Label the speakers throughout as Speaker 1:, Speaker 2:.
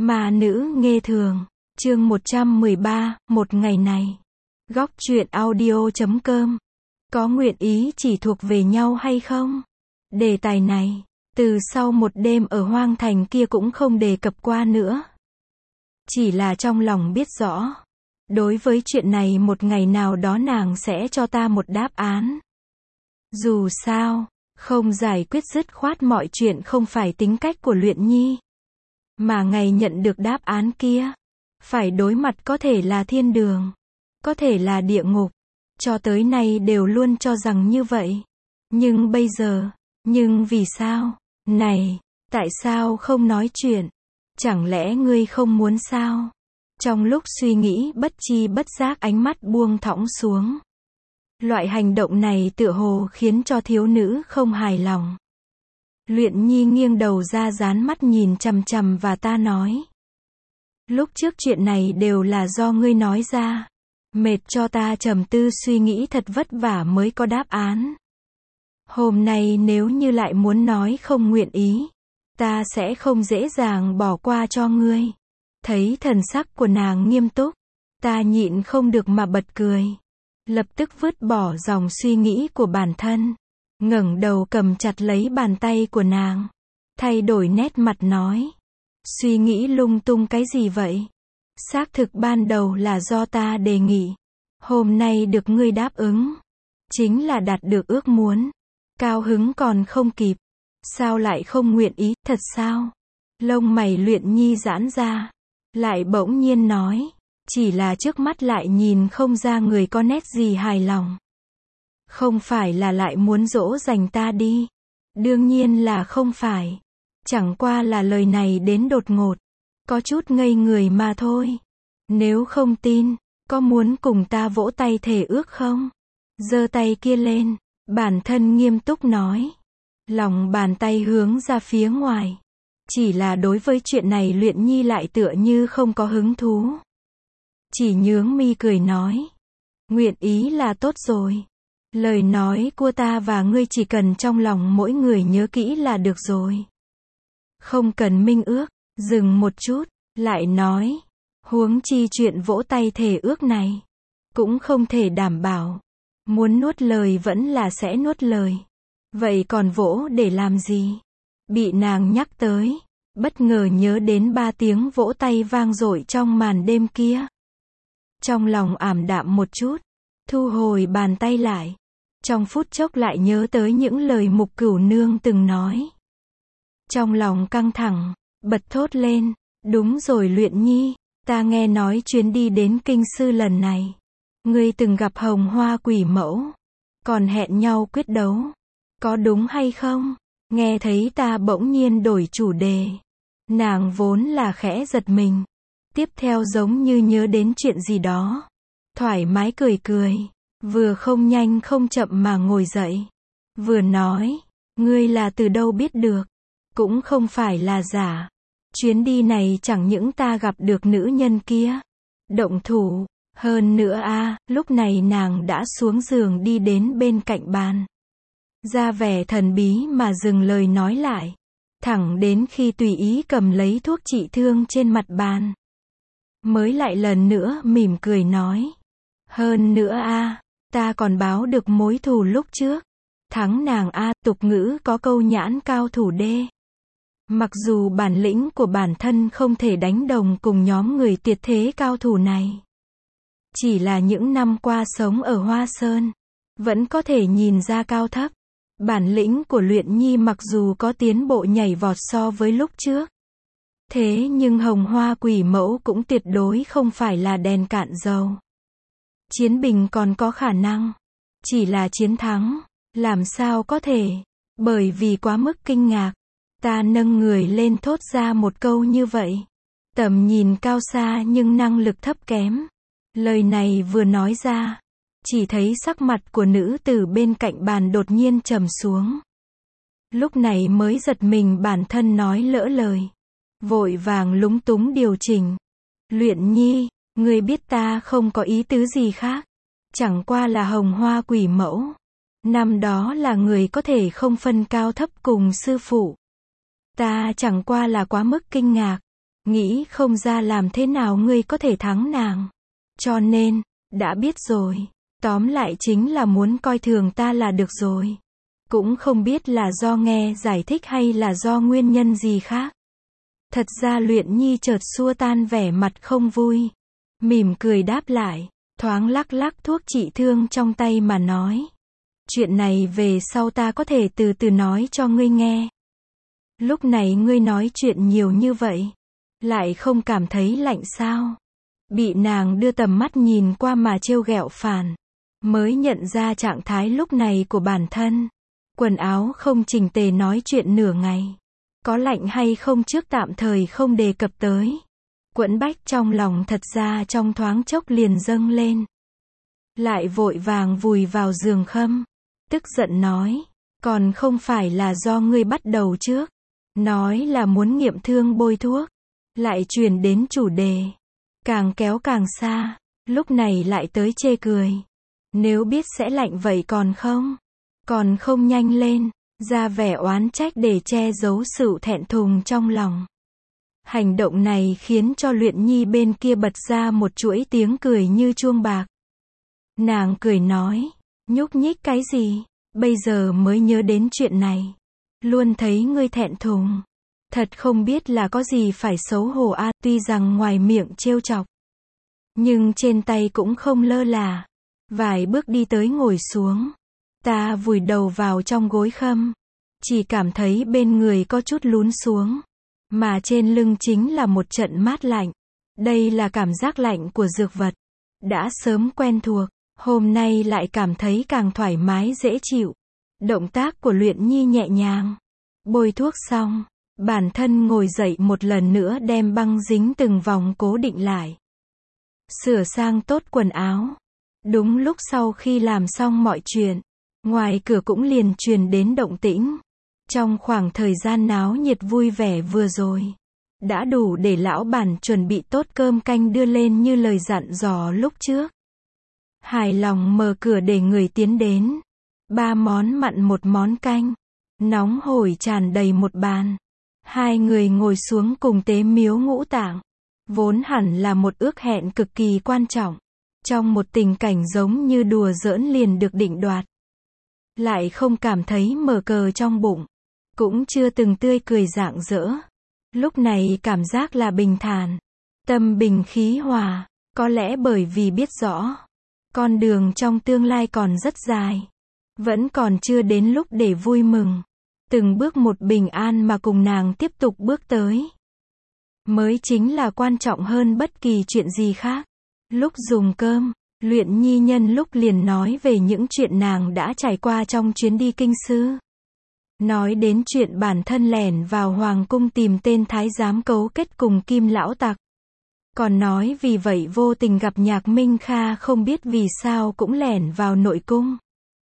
Speaker 1: Ma nữ nghê thường, chương 113, một ngày này. Góc truyện audio.com. Có nguyện ý chỉ thuộc về nhau hay không? Đề tài này, từ sau một đêm ở hoang thành kia cũng không đề cập qua nữa. Chỉ là trong lòng biết rõ. Đối với chuyện này một ngày nào đó nàng sẽ cho ta một đáp án. Dù sao, không giải quyết dứt khoát mọi chuyện không phải tính cách của Luyện Nhi. Mà ngày nhận được đáp án kia, phải đối mặt có thể là thiên đường, có thể là địa ngục. Cho tới nay đều luôn cho rằng như vậy. Nhưng bây giờ, nhưng vì sao? Này, tại sao không nói chuyện? Chẳng lẽ ngươi không muốn sao? Trong lúc suy nghĩ bất chi bất giác ánh mắt buông thõng xuống. Loại hành động này tựa hồ khiến cho thiếu nữ không hài lòng. Luyện Nhi nghiêng đầu ra dán mắt nhìn chằm chằm và ta nói. Lúc trước chuyện này đều là do ngươi nói ra. Mệt cho ta trầm tư suy nghĩ thật vất vả mới có đáp án. Hôm nay nếu như lại muốn nói không nguyện ý, ta sẽ không dễ dàng bỏ qua cho ngươi. Thấy thần sắc của nàng nghiêm túc, ta nhịn không được mà bật cười. Lập tức vứt bỏ dòng suy nghĩ của bản thân. Ngẩng đầu cầm chặt lấy bàn tay của nàng. Thay đổi nét mặt nói. Suy nghĩ lung tung cái gì vậy? Xác thực ban đầu là do ta đề nghị. Hôm nay được ngươi đáp ứng. Chính là đạt được ước muốn. Cao hứng còn không kịp. Sao lại không nguyện ý, thật sao? Lông mày Luyện Nhi giãn ra. Lại bỗng nhiên nói. Chỉ là trước mắt lại nhìn không ra người có nét gì hài lòng. Không phải là lại muốn dỗ dành ta đi. Đương nhiên là không phải. Chẳng qua là lời này đến đột ngột. Có chút ngây người mà thôi. Nếu không tin, có muốn cùng ta vỗ tay thề ước không? Giơ tay kia lên. Bản thân nghiêm túc nói. Lòng bàn tay hướng ra phía ngoài. Chỉ là đối với chuyện này Luyện Nhi lại tựa như không có hứng thú. Chỉ nhướng mi cười nói. Nguyện ý là tốt rồi. Lời nói của ta và ngươi chỉ cần trong lòng mỗi người nhớ kỹ là được rồi. Không cần minh ước. Dừng một chút, lại nói. Huống chi chuyện vỗ tay thề ước này. Cũng không thể đảm bảo. Muốn nuốt lời vẫn là sẽ nuốt lời. Vậy còn vỗ để làm gì? Bị nàng nhắc tới. Bất ngờ nhớ đến 3 tiếng vỗ tay vang dội trong màn đêm kia. Trong lòng ảm đạm một chút. Thu hồi bàn tay lại. Trong phút chốc lại nhớ tới những lời Mục Cửu Nương từng nói. Trong lòng căng thẳng, bật thốt lên. Đúng rồi Luyện Nhi, ta nghe nói chuyến đi đến kinh sư lần này. Ngươi từng gặp Hồng Hoa Quỷ Mẫu. Còn hẹn nhau quyết đấu. Có đúng hay không? Nghe thấy ta bỗng nhiên đổi chủ đề. Nàng vốn là khẽ giật mình. Tiếp theo giống như nhớ đến chuyện gì đó. Thoải mái cười cười. Vừa không nhanh không chậm mà ngồi dậy. Vừa nói. Ngươi là từ đâu biết được. Cũng không phải là giả. Chuyến đi này chẳng những ta gặp được nữ nhân kia. Động thủ. Hơn nữa lúc này nàng đã xuống giường đi đến bên cạnh bàn. Ra vẻ thần bí mà dừng lời nói lại. Thẳng đến khi tùy ý cầm lấy thuốc trị thương trên mặt bàn. Mới lại lần nữa mỉm cười nói. Hơn nữa ta còn báo được mối thù lúc trước. Thắng nàng tục ngữ có câu nhãn cao thủ đê. Mặc dù bản lĩnh của bản thân không thể đánh đồng cùng nhóm người tuyệt thế cao thủ này. Chỉ là những năm qua sống ở Hoa Sơn. Vẫn có thể nhìn ra cao thấp. Bản lĩnh của Luyện Nhi mặc dù có tiến bộ nhảy vọt so với lúc trước. Thế nhưng Hồng Hoa Quỷ Mẫu cũng tuyệt đối không phải là đèn cạn dầu. Chiến bình còn có khả năng. Chỉ là chiến thắng. Làm sao có thể. Bởi vì quá mức kinh ngạc. Ta nâng người lên thốt ra một câu như vậy. Tầm nhìn cao xa nhưng năng lực thấp kém. Lời này vừa nói ra. Chỉ thấy sắc mặt của nữ tử bên cạnh bàn đột nhiên trầm xuống. Lúc này mới giật mình bản thân nói lỡ lời. Vội vàng lúng túng điều chỉnh. Luyện Nhi, ngươi biết ta không có ý tứ gì khác. Chẳng qua là Hồng Hoa Quỷ Mẫu. Năm đó là người có thể không phân cao thấp cùng sư phụ. Ta chẳng qua là quá mức kinh ngạc. nghĩ không ra làm thế nào ngươi có thể thắng nàng. Cho nên, đã biết rồi. Tóm lại chính là muốn coi thường ta là được rồi. Cũng không biết là do nghe giải thích hay là do nguyên nhân gì khác. Thật ra Luyện Nhi chợt xua tan vẻ mặt không vui. Mỉm cười đáp lại, thoáng lắc lắc thuốc trị thương trong tay mà nói. Chuyện này về sau ta có thể từ từ nói cho ngươi nghe. Lúc này ngươi nói chuyện nhiều như vậy, lại không cảm thấy lạnh sao? Bị nàng đưa tầm mắt nhìn qua mà trêu ghẹo phàn, mới nhận ra trạng thái lúc này của bản thân. Quần áo không chỉnh tề nói chuyện nửa ngày. Có lạnh hay không trước tạm thời không đề cập tới. Quẫn bách trong lòng thật ra trong thoáng chốc liền dâng lên. Lại vội vàng vùi vào giường khâm. Tức giận nói, còn không phải là do ngươi bắt đầu trước. Nói là muốn nghiệm thương bôi thuốc. Lại chuyển đến chủ đề. Càng kéo càng xa. Lúc này lại tới chê cười. Nếu biết sẽ lạnh vậy còn không nhanh lên. Ra vẻ oán trách để che giấu sự thẹn thùng trong lòng. Hành động này khiến cho Luyện Nhi bên kia bật ra một chuỗi tiếng cười như chuông bạc. Nàng cười nói, nhúc nhích cái gì, bây giờ mới nhớ đến chuyện này. Luôn thấy ngươi thẹn thùng. Thật không biết là có gì phải xấu hổ a. Tuy rằng ngoài miệng trêu chọc, nhưng trên tay cũng không lơ là. Vài bước đi tới ngồi xuống. Ta vùi đầu vào trong gối khâm. Chỉ cảm thấy bên người có chút lún xuống. Mà trên lưng chính là một trận mát lạnh. Đây là cảm giác lạnh của dược vật. Đã sớm quen thuộc. Hôm nay lại cảm thấy càng thoải mái dễ chịu. Động tác của Luyện Nhi nhẹ nhàng. Bôi thuốc xong. Bản thân ngồi dậy một lần nữa đem băng dính từng vòng cố định lại. Sửa sang tốt quần áo. Đúng lúc sau khi làm xong mọi chuyện. Ngoài cửa cũng liền truyền đến động tĩnh. Trong khoảng thời gian náo nhiệt vui vẻ vừa rồi, đã đủ để lão bản chuẩn bị tốt cơm canh đưa lên như lời dặn dò lúc trước. Hài lòng mở cửa để người tiến đến. 3 món mặn 1 món canh. Nóng hổi tràn đầy một bàn. Hai người ngồi xuống cùng tế miếu ngũ tạng. Vốn hẳn là một ước hẹn cực kỳ quan trọng. Trong một tình cảnh giống như đùa giỡn liền được định đoạt. Lại không cảm thấy mờ cờ trong bụng. Cũng chưa từng tươi cười rạng rỡ. Lúc này cảm giác là bình thản. Tâm bình khí hòa. Có lẽ bởi vì biết rõ. Con đường trong tương lai còn rất dài. Vẫn còn chưa đến lúc để vui mừng. Từng bước một bình an mà cùng nàng tiếp tục bước tới. Mới chính là quan trọng hơn bất kỳ chuyện gì khác. Lúc dùng cơm, Luyện Nhi nhân lúc liền nói về những chuyện nàng đã trải qua trong chuyến đi kinh sư. Nói đến chuyện bản thân lẻn vào hoàng cung tìm tên thái giám cấu kết cùng Kim lão tặc. Còn nói vì vậy vô tình gặp Nhạc Minh Kha không biết vì sao cũng lẻn vào nội cung.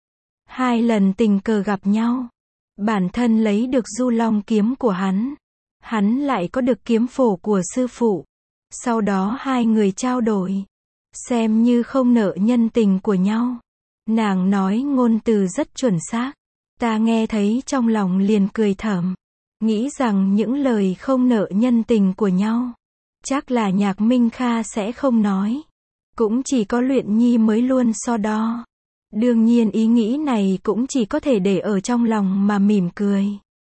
Speaker 1: 2 lần tình cờ gặp nhau. Bản thân lấy được Du Long kiếm của hắn. Hắn lại có được kiếm phổ của sư phụ. Sau đó hai người trao đổi. Xem như không nợ nhân tình của nhau. Nàng nói ngôn từ rất chuẩn xác. Ta nghe thấy trong lòng liền cười thầm. Nghĩ rằng những lời không nợ nhân tình của nhau. Chắc là Nhạc Minh Kha sẽ không nói. Cũng chỉ có Luyện Nhi mới luôn so đo. Đương nhiên ý nghĩ này cũng chỉ có thể để ở trong lòng mà mỉm cười.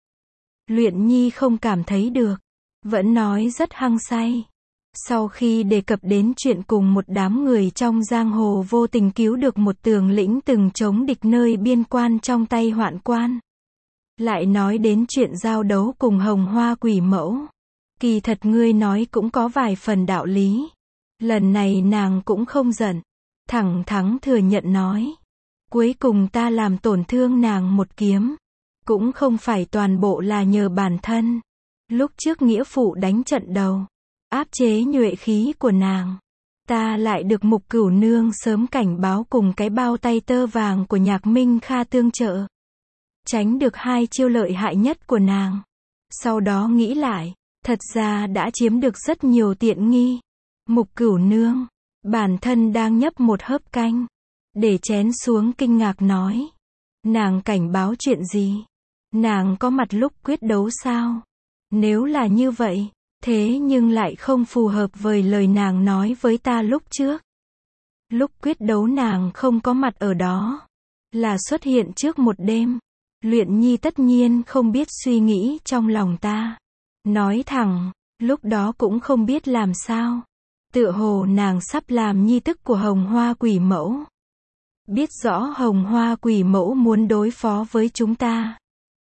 Speaker 1: Luyện Nhi không cảm thấy được. Vẫn nói rất hăng say. Sau khi đề cập đến chuyện cùng một đám người trong giang hồ vô tình cứu được một tướng lĩnh từng chống địch nơi biên quan trong tay hoạn quan. Lại nói đến chuyện giao đấu cùng Hồng Hoa Quỷ Mẫu. Kỳ thật ngươi nói cũng có vài phần đạo lý. Lần này nàng cũng không giận. Thẳng thắn thừa nhận nói. Cuối cùng ta làm tổn thương nàng một kiếm. Cũng không phải toàn bộ là nhờ bản thân. Lúc trước nghĩa phụ đánh trận đầu. Áp chế nhuệ khí của nàng. Ta lại được Mục Cửu Nương sớm cảnh báo cùng cái bao tay tơ vàng của Nhạc Minh Kha tương trợ. Tránh được 2 chiêu lợi hại nhất của nàng. Sau đó nghĩ lại. Thật ra đã chiếm được rất nhiều tiện nghi. Mục Cửu Nương. Bản thân đang nhấp một hớp canh. Để chén xuống kinh ngạc nói. Nàng cảnh báo chuyện gì? Nàng có mặt lúc quyết đấu sao? Nếu là như vậy, Thế nhưng lại không phù hợp với lời nàng nói với ta lúc trước. Lúc quyết đấu nàng không có mặt ở đó, là xuất hiện trước một đêm. Luyện Nhi tất nhiên không biết suy nghĩ trong lòng ta. Nói thẳng, lúc đó cũng không biết làm sao. Tựa hồ nàng sắp làm nhi tức của Hồng Hoa Quỷ Mẫu. Biết rõ Hồng Hoa Quỷ Mẫu muốn đối phó với chúng ta,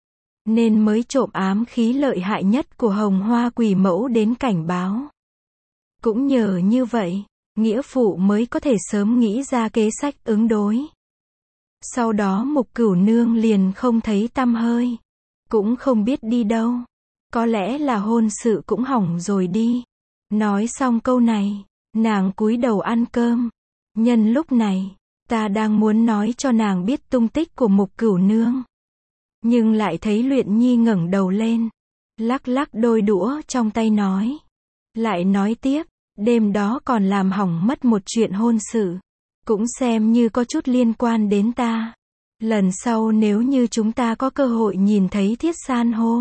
Speaker 1: nên mới trộm ám khí lợi hại nhất của Hồng Hoa Quỷ Mẫu đến cảnh báo. Cũng nhờ như vậy, nghĩa phụ mới có thể sớm nghĩ ra kế sách ứng đối. Sau đó Mục Cửu Nương liền không thấy tăm hơi, cũng không biết đi đâu. Có lẽ là hôn sự cũng hỏng rồi đi. Nói xong câu này, nàng cúi đầu ăn cơm. Nhân lúc này, ta đang muốn nói cho nàng biết tung tích của Mục Cửu Nương. Nhưng lại thấy Luyện Nhi ngẩng đầu lên, lắc lắc đôi đũa trong tay nói. Lại nói tiếp, đêm đó còn làm hỏng mất một chuyện hôn sự. Cũng xem như có chút liên quan đến ta. Lần sau nếu như chúng ta có cơ hội nhìn thấy Thiết San hô,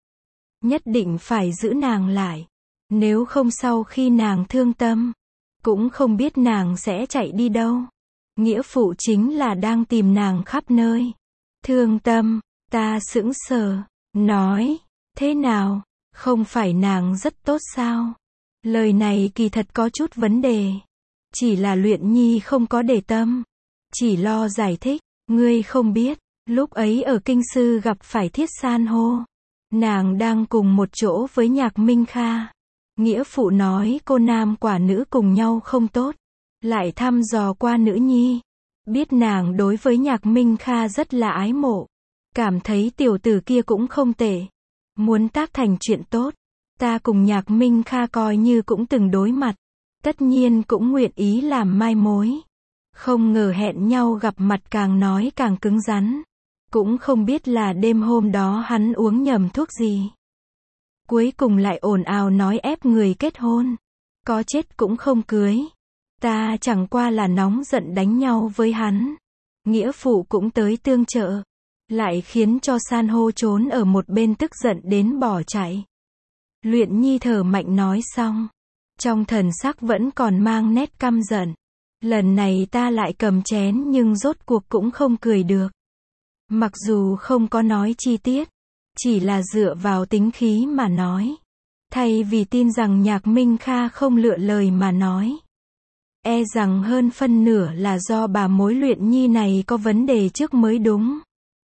Speaker 1: nhất định phải giữ nàng lại. Nếu không sau khi nàng thương tâm, cũng không biết nàng sẽ chạy đi đâu. Nghĩa phụ chính là đang tìm nàng khắp nơi. Thương tâm, ta sững sờ, nói, thế nào, không phải nàng rất tốt sao? Lời này kỳ thật có chút vấn đề. Chỉ là Luyện Nhi không có để tâm. Chỉ lo giải thích, ngươi không biết, lúc ấy ở kinh sư gặp phải Thiết San hô. Nàng đang cùng một chỗ với Nhạc Minh Kha. Nghĩa phụ nói cô nam quả nữ cùng nhau không tốt. Lại thăm dò qua nữ nhi. Biết nàng đối với Nhạc Minh Kha rất là ái mộ. Cảm thấy tiểu tử kia cũng không tệ. Muốn tác thành chuyện tốt. Ta cùng Nhạc Minh Kha coi như cũng từng đối mặt. Tất nhiên cũng nguyện ý làm mai mối. Không ngờ hẹn nhau gặp mặt càng nói càng cứng rắn. Cũng không biết là đêm hôm đó hắn uống nhầm thuốc gì. Cuối cùng lại ồn ào nói ép người kết hôn. Có chết cũng không cưới. Ta chẳng qua là nóng giận đánh nhau với hắn. Nghĩa phụ cũng tới tương trợ. Lại khiến cho San hô trốn ở một bên tức giận đến bỏ chạy. Luyện Nhi thở mạnh nói xong. Trong thần sắc vẫn còn mang nét căm giận. Lần này ta lại cầm chén nhưng rốt cuộc cũng không cười được. Mặc dù không có nói chi tiết, chỉ là dựa vào tính khí mà nói. Thay vì tin rằng Nhạc Minh Kha không lựa lời mà nói. E rằng hơn phân nửa là do bà mối Luyện Nhi này có vấn đề trước mới đúng.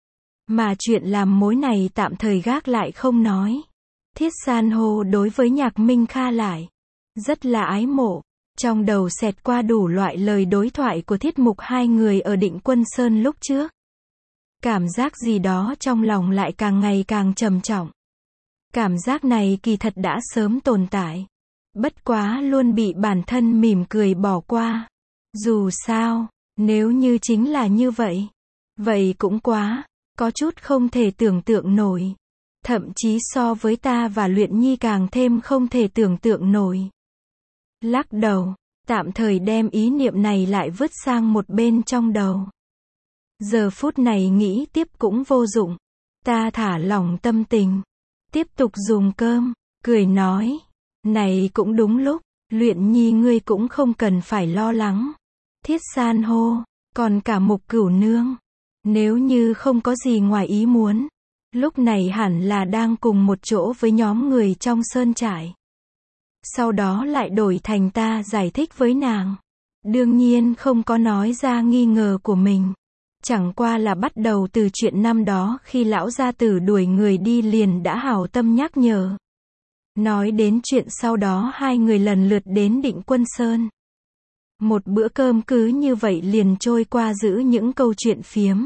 Speaker 1: Mà chuyện làm mối này tạm thời gác lại không nói. Thiết San hô đối với Nhạc Minh Kha lại rất là ái mộ. Trong đầu xẹt qua đủ loại lời đối thoại của Thiết Mục hai người ở Định Quân Sơn lúc trước. Cảm giác gì đó trong lòng lại càng ngày càng trầm trọng. Cảm giác này kỳ thật đã sớm tồn tại. Bất quá luôn bị bản thân mỉm cười bỏ qua. Dù sao, nếu như chính là như vậy, vậy cũng quá, có chút không thể tưởng tượng nổi. Thậm chí so với ta và Luyện Nhi càng thêm không thể tưởng tượng nổi. Lắc đầu, tạm thời đem ý niệm này lại vứt sang một bên trong đầu. Giờ phút này nghĩ tiếp cũng vô dụng. Ta thả lỏng tâm tình. Tiếp tục dùng cơm, cười nói. Này cũng đúng lúc, Luyện Nhi ngươi cũng không cần phải lo lắng. Thiết San hô, còn cả Mục Cửu Nương. Nếu như không có gì ngoài ý muốn, lúc này hẳn là đang cùng một chỗ với nhóm người trong sơn trại. Sau đó lại đổi thành ta giải thích với nàng. Đương nhiên không có nói ra nghi ngờ của mình. Chẳng qua là bắt đầu từ chuyện năm đó khi lão gia tử đuổi người đi liền đã hảo tâm nhắc nhở. Nói đến chuyện sau đó hai người lần lượt đến Định Quân Sơn. Một bữa cơm cứ như vậy liền trôi qua giữ những câu chuyện phiếm.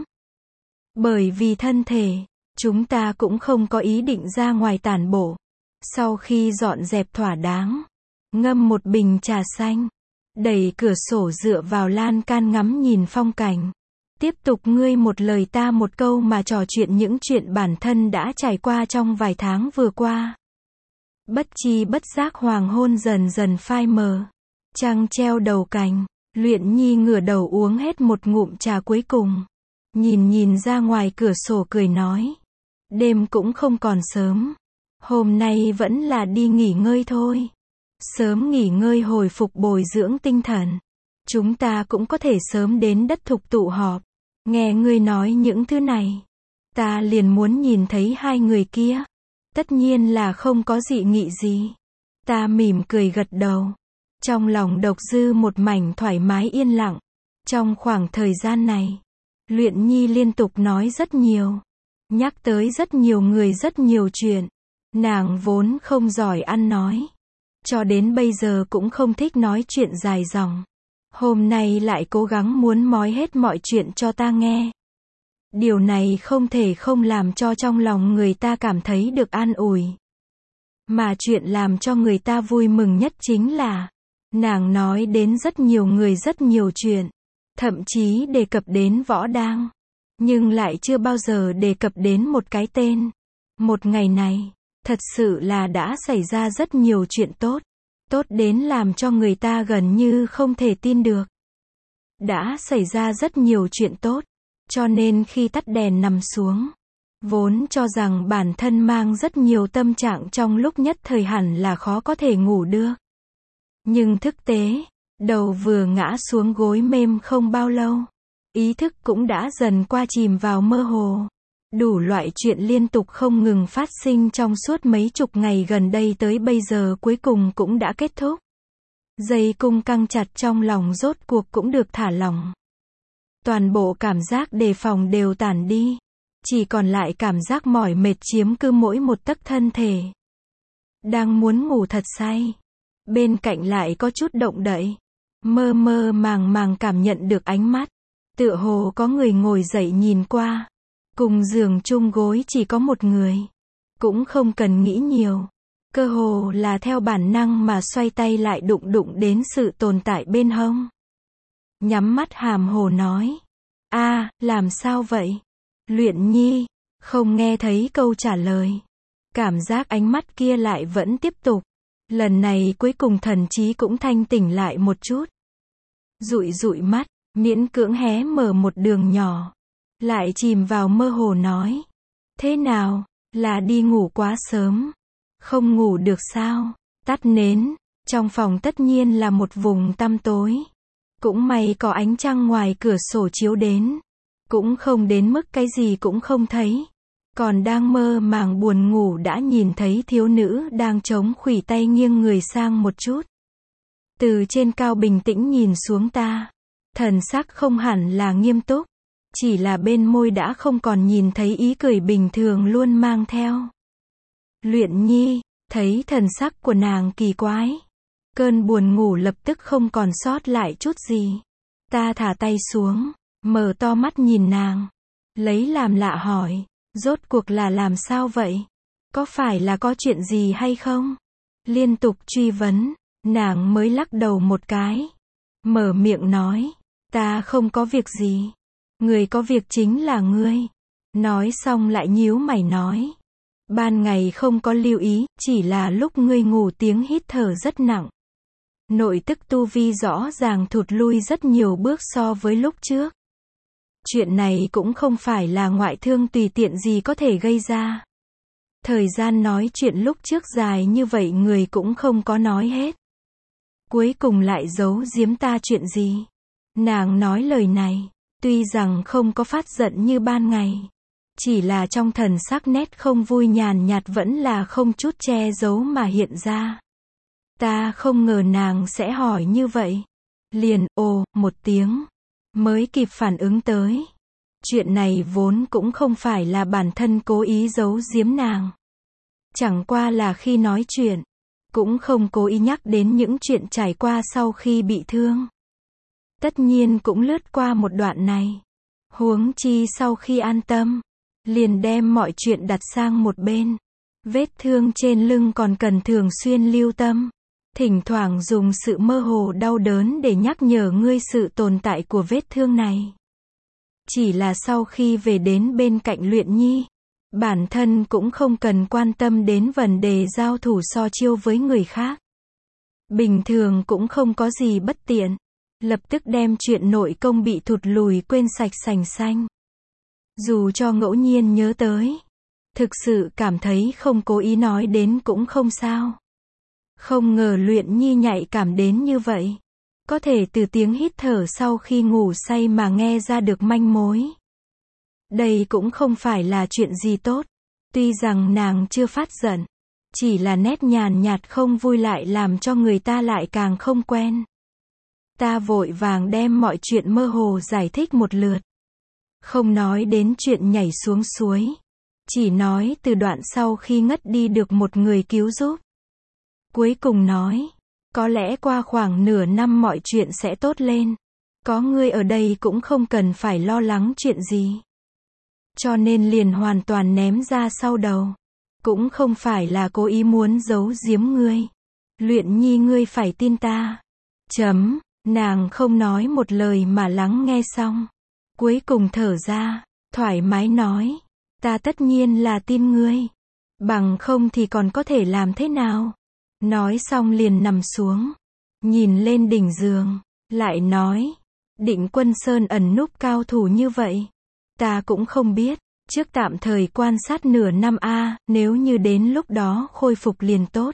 Speaker 1: Bởi vì thân thể, chúng ta cũng không có ý định ra ngoài tản bộ. Sau khi dọn dẹp thỏa đáng, ngâm một bình trà xanh, đẩy cửa sổ dựa vào lan can ngắm nhìn phong cảnh. Tiếp tục ngươi một lời ta một câu mà trò chuyện những chuyện bản thân đã trải qua trong vài tháng vừa qua. Bất chi bất giác hoàng hôn dần dần phai mờ. Trăng treo đầu cành, Luyện Nhi ngửa đầu uống hết một ngụm trà cuối cùng. Nhìn ra ngoài cửa sổ cười nói. Đêm cũng không còn sớm. Hôm nay vẫn là đi nghỉ ngơi thôi. Sớm nghỉ ngơi hồi phục bồi dưỡng tinh thần. Chúng ta cũng có thể sớm đến đất thục tụ họp. Nghe ngươi nói những thứ này, ta liền muốn nhìn thấy hai người kia. Tất nhiên là không có dị nghị gì. Ta mỉm cười gật đầu. Trong lòng Độc Dư một mảnh thoải mái yên lặng. Trong khoảng thời gian này, Luyện Nhi liên tục nói rất nhiều. Nhắc tới rất nhiều người rất nhiều chuyện. Nàng vốn không giỏi ăn nói. Cho đến bây giờ cũng không thích nói chuyện dài dòng. Hôm nay lại cố gắng muốn nói hết mọi chuyện cho ta nghe. Điều này không thể không làm cho trong lòng người ta cảm thấy được an ủi. Mà chuyện làm cho người ta vui mừng nhất chính là, nàng nói đến rất nhiều người rất nhiều chuyện. Thậm chí đề cập đến Võ Đang. Nhưng lại chưa bao giờ đề cập đến một cái tên. Một ngày này, thật sự là đã xảy ra rất nhiều chuyện tốt. Tốt đến làm cho người ta gần như không thể tin được. Đã xảy ra rất nhiều chuyện tốt. Cho nên khi tắt đèn nằm xuống, vốn cho rằng bản thân mang rất nhiều tâm trạng trong lúc nhất thời hẳn là khó có thể ngủ được. Nhưng thực tế, đầu vừa ngã xuống gối mềm không bao lâu, ý thức cũng đã dần qua chìm vào mơ hồ. Đủ loại chuyện liên tục không ngừng phát sinh trong suốt mấy chục ngày gần đây tới bây giờ cuối cùng cũng đã kết thúc. Dây cung căng chặt trong lòng rốt cuộc cũng được thả lỏng. Toàn bộ cảm giác đề phòng đều tản đi. Chỉ còn lại cảm giác mỏi mệt chiếm cứ mỗi một tấc thân thể. Đang muốn ngủ thật say. Bên cạnh lại có chút động đậy. Mơ mơ màng màng cảm nhận được ánh mắt. Tựa hồ có người ngồi dậy nhìn qua. Cùng giường chung gối chỉ có một người. Cũng không cần nghĩ nhiều. Cơ hồ là theo bản năng mà xoay tay lại đụng đụng đến sự tồn tại bên hông. Nhắm mắt hàm hồ nói. Làm sao vậy? Luyện Nhi, không nghe thấy câu trả lời. Cảm giác ánh mắt kia lại vẫn tiếp tục. Lần này cuối cùng thần trí cũng thanh tỉnh lại một chút. Dụi dụi mắt, miễn cưỡng hé mở một đường nhỏ. Lại chìm vào mơ hồ nói. Thế nào, là đi ngủ quá sớm? Không ngủ được sao? Tắt nến, trong phòng tất nhiên là một vùng tăm tối. Cũng may có ánh trăng ngoài cửa sổ chiếu đến. Cũng không đến mức cái gì cũng không thấy. Còn đang mơ màng buồn ngủ đã nhìn thấy thiếu nữ đang chống khuỷu tay nghiêng người sang một chút. Từ trên cao bình tĩnh nhìn xuống ta. Thần sắc không hẳn là nghiêm túc. Chỉ là bên môi đã không còn nhìn thấy ý cười bình thường luôn mang theo. Luyện Nhi, thấy thần sắc của nàng kỳ quái. Cơn buồn ngủ lập tức không còn sót lại chút gì. Ta thả tay xuống, mở to mắt nhìn nàng. Lấy làm lạ hỏi, rốt cuộc là làm sao vậy? Có phải là có chuyện gì hay không? Liên tục truy vấn, nàng mới lắc đầu một cái. Mở miệng nói, ta không có việc gì. Người có việc chính là ngươi. Nói xong lại nhíu mày nói. Ban ngày không có lưu ý, chỉ là lúc ngươi ngủ tiếng hít thở rất nặng. Nội tức tu vi rõ ràng thụt lui rất nhiều bước so với lúc trước. Chuyện này cũng không phải là ngoại thương tùy tiện gì có thể gây ra. Thời gian nói chuyện lúc trước dài như vậy người cũng không có nói hết. Cuối cùng lại giấu giếm ta chuyện gì? Nàng nói lời này, tuy rằng không có phát giận như ban ngày. Chỉ là trong thần sắc nét không vui nhàn nhạt vẫn là không chút che giấu mà hiện ra. Ta không ngờ nàng sẽ hỏi như vậy. Liền, một tiếng. Mới kịp phản ứng tới. Chuyện này vốn cũng không phải là bản thân cố ý giấu giếm nàng. Chẳng qua là khi nói chuyện. Cũng không cố ý nhắc đến những chuyện trải qua sau khi bị thương. Tất nhiên cũng lướt qua một đoạn này. Huống chi sau khi an tâm. Liền đem mọi chuyện đặt sang một bên. Vết thương trên lưng còn cần thường xuyên lưu tâm. Thỉnh thoảng dùng sự mơ hồ đau đớn để nhắc nhở ngươi sự tồn tại của vết thương này. Chỉ là sau khi về đến bên cạnh Luyện Nhi, bản thân cũng không cần quan tâm đến vấn đề giao thủ so chiêu với người khác. Bình thường cũng không có gì bất tiện. Lập tức đem chuyện nội công bị thụt lùi quên sạch sành xanh. Dù cho ngẫu nhiên nhớ tới, Thực sự cảm thấy không cố ý nói đến cũng không sao. Không ngờ Luyện Nhi nhạy cảm đến như vậy. Có thể từ tiếng hít thở sau khi ngủ say mà nghe ra được manh mối. Đây cũng không phải là chuyện gì tốt. Tuy rằng nàng chưa phát giận. Chỉ là nét nhàn nhạt không vui lại làm cho người ta lại càng không quen. Ta vội vàng đem mọi chuyện mơ hồ giải thích một lượt. Không nói đến chuyện nhảy xuống suối. Chỉ nói từ đoạn sau khi ngất đi được một người cứu giúp. Cuối cùng nói, có lẽ qua khoảng nửa năm mọi chuyện sẽ tốt lên. Có ngươi ở đây cũng không cần phải lo lắng chuyện gì. Cho nên liền hoàn toàn ném ra sau đầu. Cũng không phải là cố ý muốn giấu giếm ngươi. Luyện Nhi ngươi phải tin ta. Nàng không nói một lời mà lắng nghe xong. Cuối cùng thở ra, thoải mái nói. Ta tất nhiên là tin ngươi. Bằng không thì còn có thể làm thế nào? Nói xong liền nằm xuống. Nhìn lên đỉnh giường. Lại nói. Định Quân Sơn ẩn núp cao thủ như vậy. Ta cũng không biết. Trước tạm thời quan sát nửa năm nếu như đến lúc đó khôi phục liền tốt.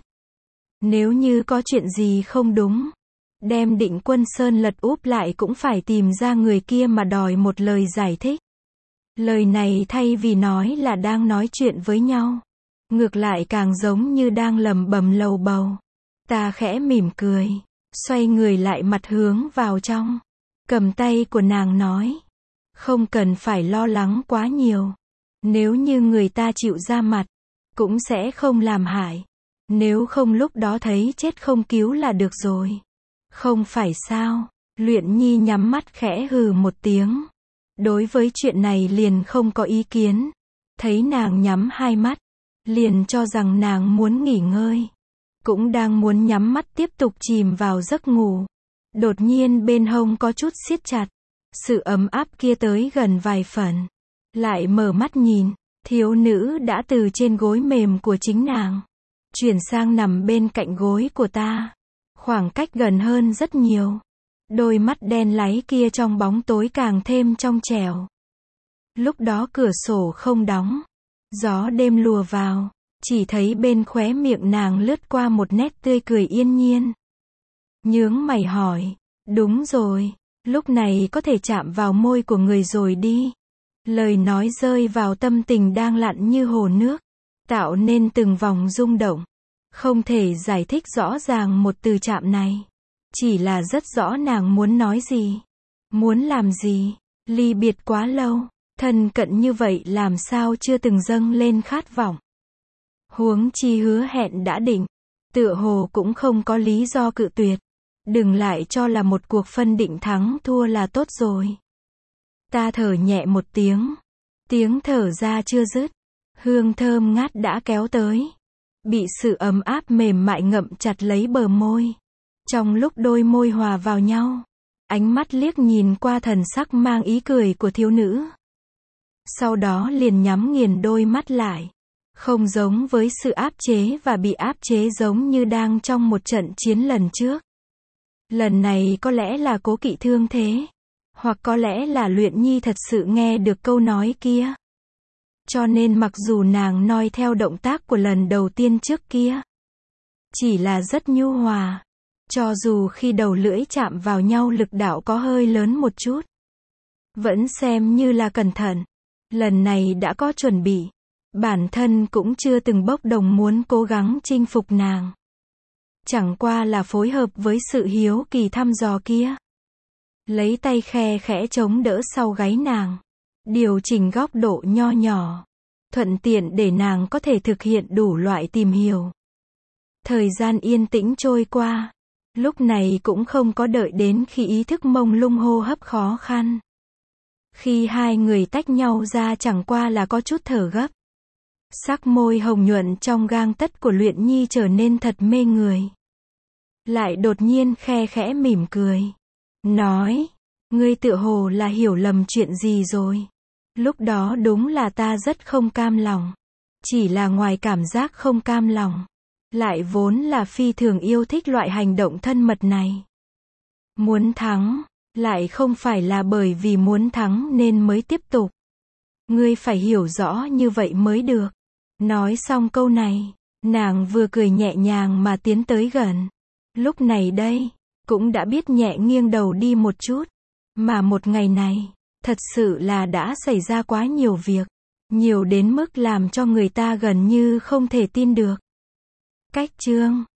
Speaker 1: Nếu như có chuyện gì không đúng. Đem Định Quân Sơn lật úp lại cũng phải tìm ra người kia mà đòi một lời giải thích. Lời này thay vì nói là đang nói chuyện với nhau. Ngược lại càng giống như đang lẩm bẩm lầu bầu. Ta khẽ mỉm cười. Xoay người lại mặt hướng vào trong. Cầm tay của nàng nói. Không cần phải lo lắng quá nhiều. Nếu như người ta chịu ra mặt. Cũng sẽ không làm hại. Nếu không lúc đó thấy chết không cứu là được rồi. Không phải sao? Luyện Nhi nhắm mắt khẽ hừ một tiếng. Đối với chuyện này liền không có ý kiến. Thấy nàng nhắm hai mắt. Liền cho rằng nàng muốn nghỉ ngơi. Cũng đang muốn nhắm mắt tiếp tục chìm vào giấc ngủ. Đột nhiên bên hông có chút siết chặt. Sự ấm áp kia tới gần vài phần. Lại mở mắt nhìn. Thiếu nữ đã từ trên gối mềm của chính nàng. Chuyển sang nằm bên cạnh gối của ta. Khoảng cách gần hơn rất nhiều. Đôi mắt đen láy kia trong bóng tối càng thêm trong trẻo. Lúc đó cửa sổ không đóng. Gió đêm lùa vào. Chỉ thấy bên khóe miệng nàng lướt qua một nét tươi cười yên nhiên. Nhướng mày hỏi. Đúng rồi. Lúc này có thể chạm vào môi của người rồi đi. Lời nói rơi vào tâm tình đang lặn như hồ nước. Tạo nên từng vòng rung động. Không thể giải thích rõ ràng một từ chạm này. Chỉ là rất rõ nàng muốn nói gì. Muốn làm gì. Ly biệt quá lâu. Thân cận như vậy làm sao chưa từng dâng lên khát vọng. Huống chi hứa hẹn đã định. Tựa hồ cũng không có lý do cự tuyệt. Đừng lại cho là một cuộc phân định thắng thua là tốt rồi. Ta thở nhẹ một tiếng. Tiếng thở ra chưa dứt. Hương thơm ngát đã kéo tới. Bị sự ấm áp mềm mại ngậm chặt lấy bờ môi. Trong lúc đôi môi hòa vào nhau. Ánh mắt liếc nhìn qua thần sắc mang ý cười của thiếu nữ. Sau đó liền nhắm nghiền đôi mắt lại. Không giống với sự áp chế và bị áp chế giống như đang trong một trận chiến lần trước. Lần này có lẽ là Cố Kỵ thương thế. Hoặc có lẽ là Luyện Nhi thật sự nghe được câu nói kia. Cho nên mặc dù nàng noi theo động tác của lần đầu tiên trước kia. Chỉ là rất nhu hòa. Cho dù khi đầu lưỡi chạm vào nhau lực đạo có hơi lớn một chút. Vẫn xem như là cẩn thận. Lần này đã có chuẩn bị. Bản thân cũng chưa từng bốc đồng muốn cố gắng chinh phục nàng. Chẳng qua là phối hợp với sự hiếu kỳ thăm dò kia. Lấy tay khe khẽ chống đỡ sau gáy nàng. Điều chỉnh góc độ nho nhỏ. Thuận tiện để nàng có thể thực hiện đủ loại tìm hiểu. Thời gian yên tĩnh trôi qua. Lúc này cũng không có đợi đến khi ý thức mông lung hô hấp khó khăn. Khi hai người tách nhau ra chẳng qua là có chút thở gấp. Sắc môi hồng nhuận trong gang tấc của Luyện Nhi trở nên thật mê người. Lại đột nhiên khe khẽ mỉm cười. Nói, ngươi tựa hồ là hiểu lầm chuyện gì rồi. Lúc đó đúng là ta rất không cam lòng. Chỉ là ngoài cảm giác không cam lòng. Lại vốn là phi thường yêu thích loại hành động thân mật này. Muốn thắng, lại không phải là bởi vì muốn thắng nên mới tiếp tục. Ngươi phải hiểu rõ như vậy mới được. Nói xong câu này, nàng vừa cười nhẹ nhàng mà tiến tới gần. Lúc này đây, cũng đã biết nhẹ nghiêng đầu đi một chút. Mà một ngày này, thật sự là đã xảy ra quá nhiều việc. Nhiều đến mức làm cho người ta gần như không thể tin được. Cách chương